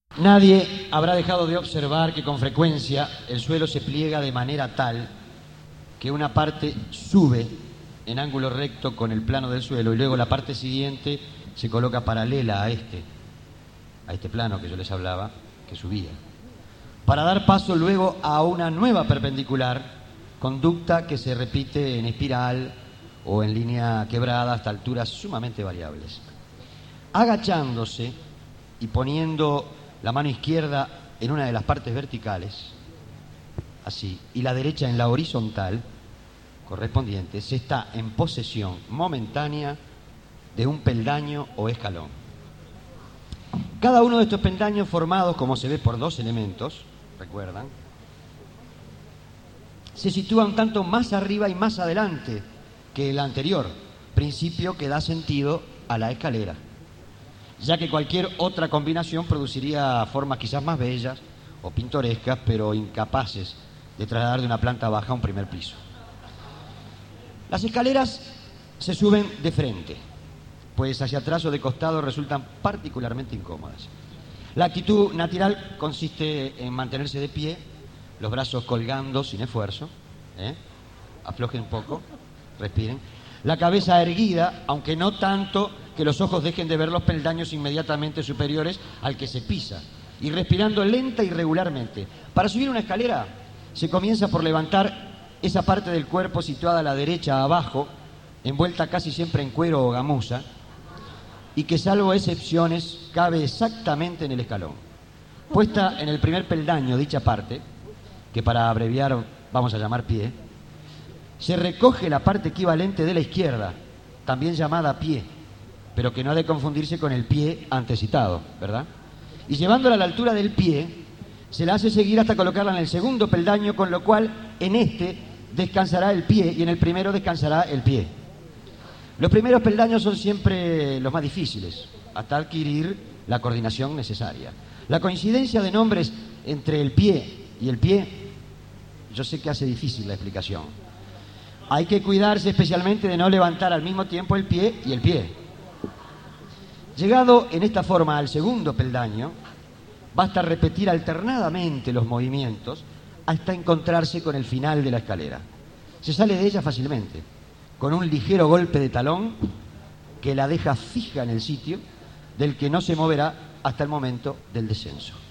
Nadie habrá dejado de observar que con frecuencia el suelo se pliega de manera tal que una parte sube en ángulo recto con el plano del suelo y luego la parte siguiente se coloca paralela a este plano que yo les hablaba, que subía, para dar paso luego a una nueva perpendicular, conducta que se repite en espiral o en línea quebrada hasta alturas sumamente variables. Agachándose y poniendo la mano izquierda en una de las partes verticales, así, y la derecha en la horizontal correspondiente, se está en posesión momentánea de un peldaño o escalón. Cada uno de estos peldaños, formados, como se ve, por dos elementos, ¿recuerdan?, se sitúa un tanto más arriba y más adelante que el anterior, principio que da sentido a la escalera, ya que cualquier otra combinación produciría formas quizás más bellas o pintorescas, pero incapaces de trasladar de una planta baja a un primer piso. Las escaleras se suben de frente, pues hacia atrás o de costado resultan particularmente incómodas. La actitud natural consiste en mantenerse de pie, los brazos colgando sin esfuerzo, aflojen un poco, respiren, la cabeza erguida, aunque no tanto que los ojos dejen de ver los peldaños inmediatamente superiores al que se pisa, y respirando lenta y regularmente. Para subir una escalera se comienza por levantar esa parte del cuerpo situada a la derecha abajo, envuelta casi siempre en cuero o gamuza, y que, salvo excepciones, cabe exactamente en el escalón. Puesta en el primer peldaño dicha parte, que para abreviar vamos a llamar pie, se recoge la parte equivalente de la izquierda, también llamada pie, pero que no ha de confundirse con el pie antecitado, ¿verdad? Y llevándola a la altura del pie, se la hace seguir hasta colocarla en el segundo peldaño, con lo cual en este descansará el pie y en el primero descansará el pie. Los primeros peldaños son siempre los más difíciles, hasta adquirir la coordinación necesaria. La coincidencia de nombres entre el pie y el pie, yo sé que hace difícil la explicación. Hay que cuidarse especialmente de no levantar al mismo tiempo el pie y el pie. Llegado en esta forma al segundo peldaño, basta repetir alternadamente los movimientos hasta encontrarse con el final de la escalera. Se sale de ella fácilmente, con un ligero golpe de talón que la deja fija en el sitio, del que no se moverá hasta el momento del descenso.